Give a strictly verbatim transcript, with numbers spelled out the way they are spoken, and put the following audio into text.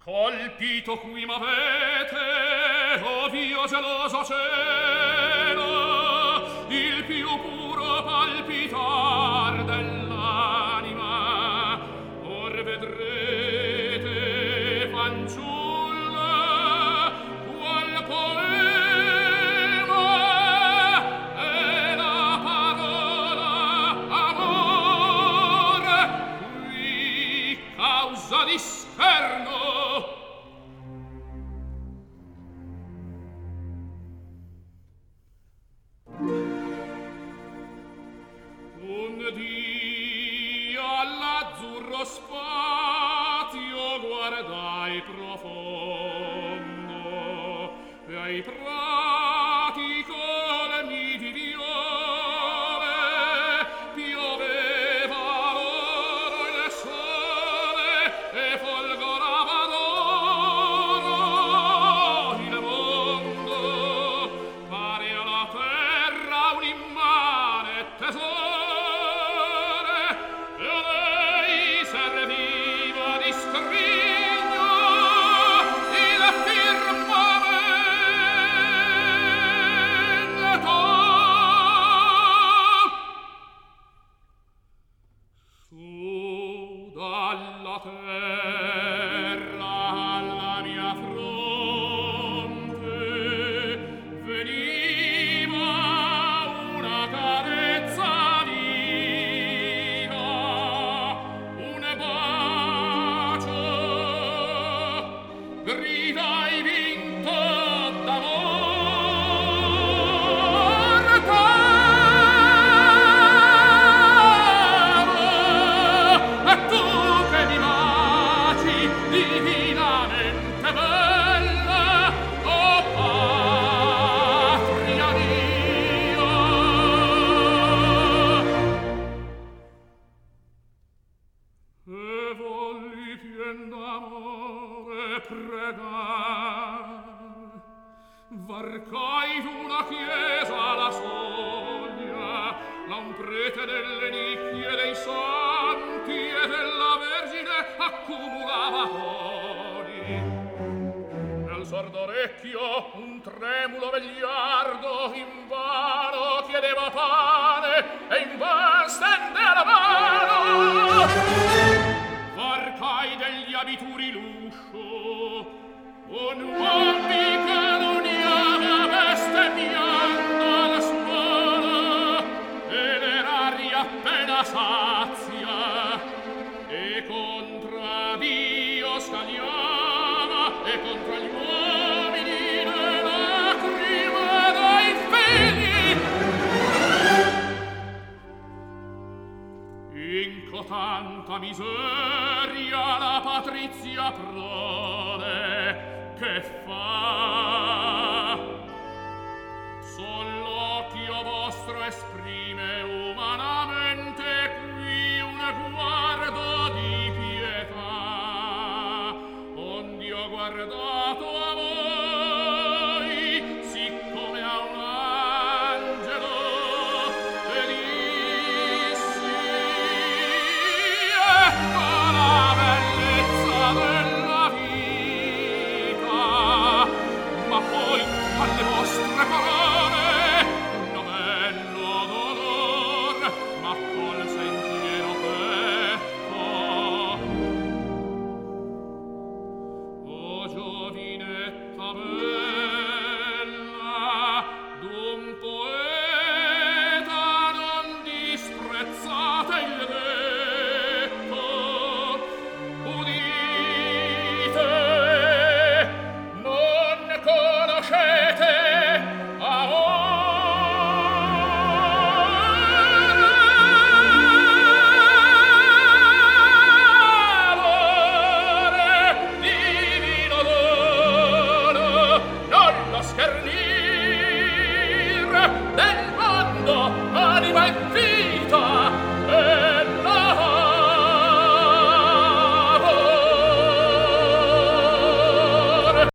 Colpito qui m'avete, o Dio geloso cielo, il più puro palpitar dell'anima. Or vedrete, fanciulla, qual poema è la parola amore, qui causa di scherno. Spazio guardai profondo e ai prati colmi di viole pioveva l'oro il sole e folgorava d'oro il mondo, pare alla terra un immane tesoro. Varcai d'una chiesa la soglia, là un prete delle nicchie dei santi e della Vergine accumulava doni. Nel sordo orecchio un tremulo vegliardo invano chiedeva pane e invan stende la mano. Varcai degli abituri l'uscio, un uomo che non bestemmiando al suolo e l'eraria appena sazia e contra Dio scagliava e contra gli uomini le lacrime dai figli. In cotanta miseria la patrizia prode che fa? Sol l'occhio vostro esprime umanamente qui un guardo di pietà. Ondi ho guardato a voi, siccome a un angelo, e dissi: ecco la bellezza della vita. Ma poi alle vostre parole giovinetta bella